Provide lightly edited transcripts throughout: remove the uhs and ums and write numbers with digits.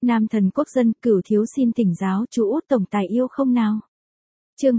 Nam thần quốc dân, Cửu thiếu xin thỉnh giáo chú út tổng tài yêu không nào. Chương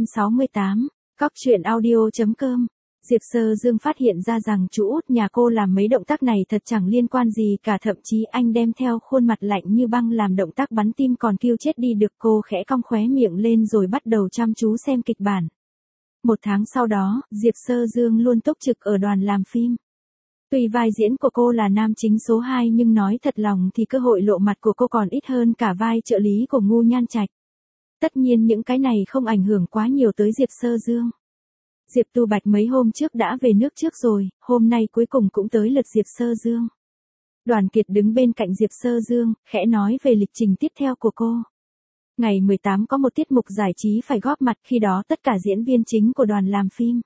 268, Cóc truyện audio.com. Diệp Sơ Dương phát hiện ra rằng chú út nhà cô làm mấy động tác này thật chẳng liên quan gì cả, thậm chí anh đem theo khuôn mặt lạnh như băng làm động tác bắn tim còn kêu chết đi được. Cô khẽ cong khóe miệng lên rồi bắt đầu chăm chú xem kịch bản. Một tháng sau đó, Diệp Sơ Dương luôn túc trực ở đoàn làm phim. Tuy vai diễn của cô là nam chính số 2 nhưng nói thật lòng thì cơ hội lộ mặt của cô còn ít hơn cả vai trợ lý của Ngu Nhan Trạch. Tất nhiên những cái này không ảnh hưởng quá nhiều tới Diệp Sơ Dương. Diệp Tu Bạch mấy hôm trước đã về nước trước rồi, hôm nay cuối cùng cũng tới lượt Diệp Sơ Dương. Đoàn Kiệt đứng bên cạnh Diệp Sơ Dương, khẽ nói về lịch trình tiếp theo của cô. Ngày 18 có một tiết mục giải trí phải góp mặt, khi đó tất cả diễn viên chính của đoàn làm phim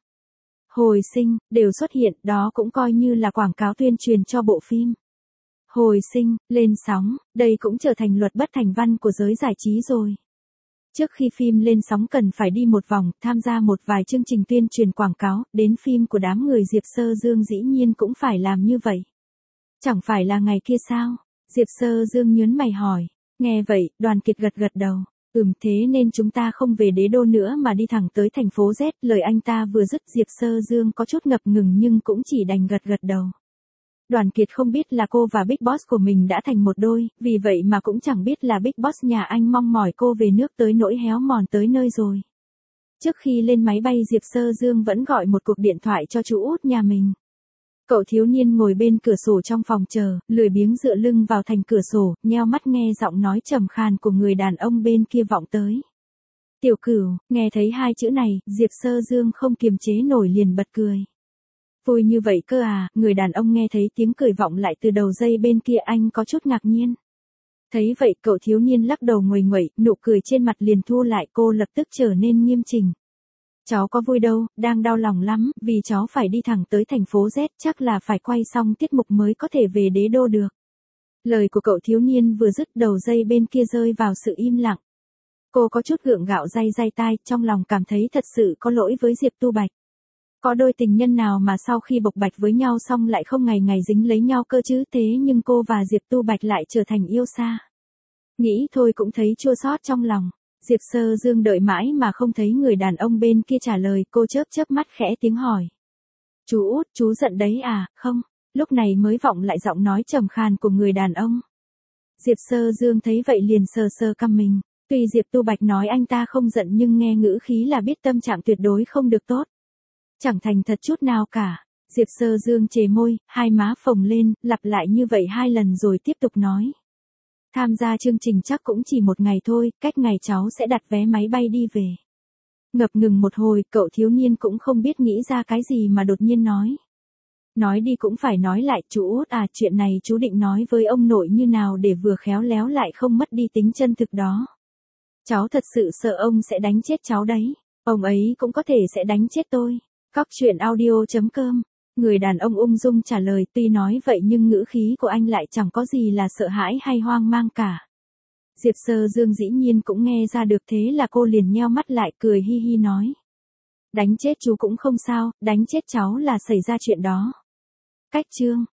Hồi Sinh đều xuất hiện, đó cũng coi như là quảng cáo tuyên truyền cho bộ phim Hồi Sinh lên sóng, đây cũng trở thành luật bất thành văn của giới giải trí rồi. Trước khi phim lên sóng cần phải đi một vòng, tham gia một vài chương trình tuyên truyền quảng cáo, đến phim của đám người Diệp Sơ Dương dĩ nhiên cũng phải làm như vậy. Chẳng phải là ngày kia sao? Diệp Sơ Dương nhớn mày hỏi. Nghe vậy, Đoàn Kiệt gật gật đầu. Thế nên chúng ta không về đế đô nữa mà đi thẳng tới thành phố Z. Lời anh ta vừa dứt Diệp Sơ Dương có chút ngập ngừng nhưng cũng chỉ đành gật gật đầu. Đoàn Kiệt không biết là cô và Big Boss của mình đã thành một đôi, vì vậy mà cũng chẳng biết là Big Boss nhà anh mong mỏi cô về nước tới nỗi héo mòn tới nơi rồi. Trước khi lên máy bay Diệp Sơ Dương vẫn gọi một cuộc điện thoại cho chú út nhà mình. Cậu thiếu niên ngồi bên cửa sổ trong phòng chờ, lười biếng dựa lưng vào thành cửa sổ, nheo mắt nghe giọng nói trầm khàn của người đàn ông bên kia vọng tới. Tiểu Cửu, nghe thấy hai chữ này, Diệp Sơ Dương không kiềm chế nổi liền bật cười. Vui như vậy cơ à? Người đàn ông nghe thấy tiếng cười vọng lại từ đầu dây bên kia, anh có chút ngạc nhiên. Thấy vậy cậu thiếu niên lắc đầu nguầy nguậy, nụ cười trên mặt liền thu lại, cô lập tức trở nên nghiêm chỉnh. Cháu có vui đâu, đang đau lòng lắm, vì cháu phải đi thẳng tới thành phố Z, chắc là phải quay xong tiết mục mới có thể về đế đô được. Lời của cậu thiếu niên vừa dứt đầu dây bên kia rơi vào sự im lặng. Cô có chút gượng gạo day tai, trong lòng cảm thấy thật sự có lỗi với Diệp Tu Bạch. Có đôi tình nhân nào mà sau khi bộc bạch với nhau xong lại không ngày ngày dính lấy nhau cơ chứ, thế nhưng cô và Diệp Tu Bạch lại trở thành yêu xa. Nghĩ thôi cũng thấy chua xót trong lòng. Diệp Sơ Dương đợi mãi mà không thấy người đàn ông bên kia trả lời, cô chớp chớp mắt khẽ tiếng hỏi. Chú út, chú giận đấy à? Không, lúc này mới vọng lại giọng nói trầm khàn của người đàn ông. Diệp Sơ Dương thấy vậy liền sờ sờ cằm mình. Tuy Diệp Tu Bạch nói anh ta không giận nhưng nghe ngữ khí là biết tâm trạng tuyệt đối không được tốt. Chẳng thành thật chút nào cả. Diệp Sơ Dương chề môi, hai má phồng lên, lặp lại như vậy 2 lần rồi tiếp tục nói. Tham gia chương trình chắc cũng chỉ 1 ngày thôi, cách ngày cháu sẽ đặt vé máy bay đi về. Ngập ngừng một hồi, cậu thiếu niên cũng không biết nghĩ ra cái gì mà đột nhiên nói. Nói đi cũng phải nói lại, chú út à, chuyện này chú định nói với ông nội như nào để vừa khéo léo lại không mất đi tính chân thực đó. Cháu thật sự sợ ông sẽ đánh chết cháu đấy, ông ấy cũng có thể sẽ đánh chết tôi. Cóc truyện audio.com. Người đàn ông ung dung trả lời, tuy nói vậy nhưng ngữ khí của anh lại chẳng có gì là sợ hãi hay hoang mang cả. Diệp Sơ Dương dĩ nhiên cũng nghe ra được, thế là cô liền nheo mắt lại cười hi hi nói. Đánh chết chú cũng không sao, đánh chết cháu là xảy ra chuyện đó. Cách chương.